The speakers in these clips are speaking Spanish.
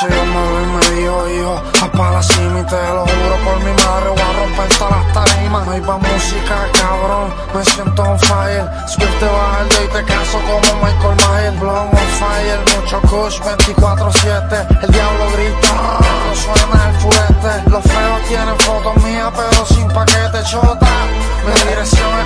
Yo me dijo, hijo, a pa' la cima y te lo juro por mi madre, voy a romper todas las tarimas. No iba música, cabrón, me siento on fire. Swift te baja el dedo y te caso como Michael Myers. Blown on fire, mucho kush, 24/7. El diablo grita, no suena el fulete. Los feos tienen fotos mías, pero sin paquete, chota. Mi dirección es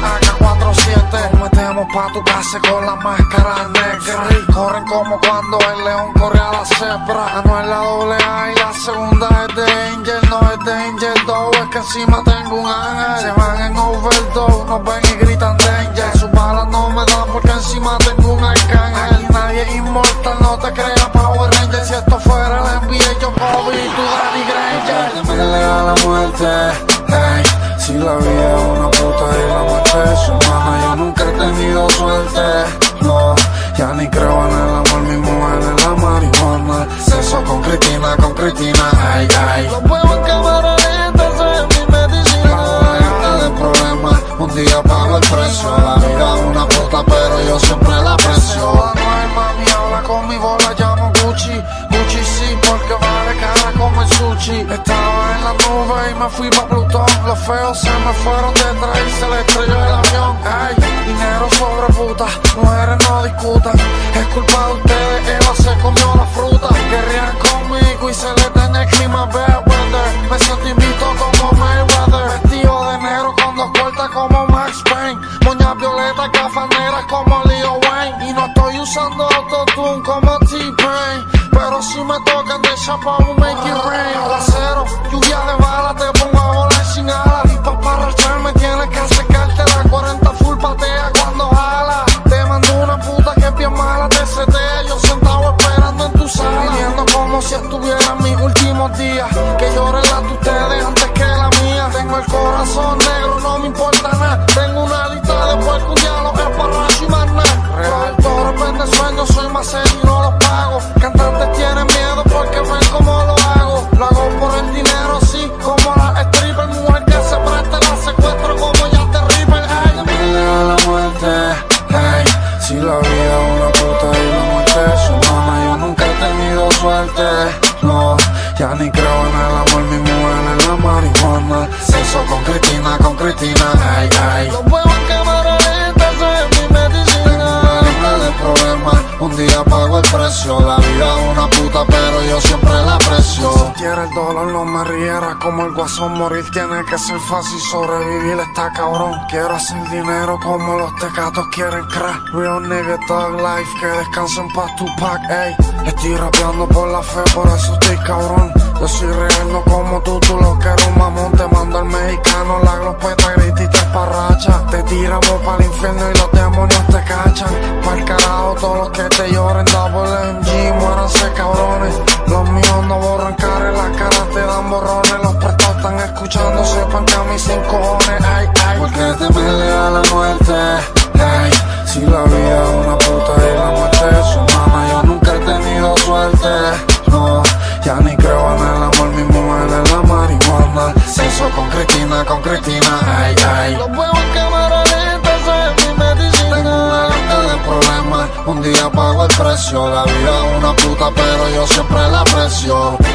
AK-47. Nos metemos pa' tu casa con las máscaras negras. Corren como cuando el león corre a la cebra. No es la AA y la segunda es de Angel. No es de Angel 2, es que encima tengo un ángel. Se van en overdose, nos ven y gritan danger. Sus balas no me dan porque encima tengo un arcángel. Aquí nadie es inmortal, no te creas Power Ranger. Si esto fuera la NBA, yo Kobe y tú Danny Granger. Temerle a la muerte, hey. Si la vida es una puta y la muerte es humana, yo nunca he tenido suerte, no. Ya ni creo en el amor, mi mujer en la marihuana. Sexo con Cristina, ay, ay. Los huevos en cámara lenta, esa es mi medicina. No hay problema, un día pago el precio. La vida es una puta, pero yo siempre la aprecio. No es mami, habla con mi bola, llamo Gucci. Gucci sí, porque vale cara como el sushi. Estaba en la nube y me fui pa' Plutón. Los feos se me fueron detrás y se le estrelló el avión. Ay, dinero sobre puta, mujeres no discutan. Es culpa de ustedes, Eva se comió la fruta. Querrían conmigo y se le tenía el clima bad weather. Me siento invito como Mayweather. Vestido de negro con dos cortas como Max Payne. Moñas violetas, gafas negras como Leo Wayne. Y no estoy usando autotune como T-Pain, pero si me tocan de chapa, we'll make it rain. Aguacero, lluvia de balas, te pongo a volar sin alas. Y pa' parracharme tienes que acercarte. La 40 full patea cuando jala. Te mando una puta que es bien mala, te setea. Yo sentado esperando en tu sala, viviendo como si estuviera en mis últimos días. Que lloren las de ustedes antes que la mía. Tengo el corazón negro, no me importa nada. Tengo una lista de puerco, un diálogo es parracho y más nada. Productores venden sueños, soy más serio y no los pago. Cantantes tienen miedo porque ven cómo lo hago. Lo hago por el dinero, sí, como la stripper. Mujer que se presta, la secuestro como ya te Ripper. Ay, temerle a la muerte, hey. Si la vida es una puta y la muerte es humana, yo nunca he tenido suerte, no. Ya ni creo en el amor, mi mujer en la marihuana. Sexo con Cristina, ay, ay. Los huevos en cámara lenta, esa es mi medicina. No hay problema, un día pago el precio. La vida es una puta, pero yo siempre la aprecio. Si quiere el dolor, no me riera como el guasón. Morir tiene que ser fácil, sobrevivir está cabrón. Quiero hacer dinero como los tecatos quieren crack. Real nigga, thug life, que descansen pa' Tupac, ey. Estoy rapeando por la fe, por eso estoy cabrón. Yo soy real, no como tú lo que eres un mamón. Te mando al mexicano, la glopeta grita y te esparracha. Te tiramos pa'l infierno y los demonios te cachan. Pa'l carajo, todos los que te lloren, double MG, muéranse cabrones. Los míos no borran cara, en la cara te dan borrones. Los prestados están escuchando, sepan que a mí sin cojones, ay, ay. ¿Por qué temerle a la muerte, hey? Si la vida es una puta y la muerte es humana, yo nunca he tenido suerte, no. Ya ni creo en el amor, mi mujer en la marihuana. Sexo con Cristina, ay, ay. Los huevos en cámara lenta, esa es mi medicina. Tengo una lista de problemas, un día pago el precio. La vida es una puta, pero yo siempre la aprecio.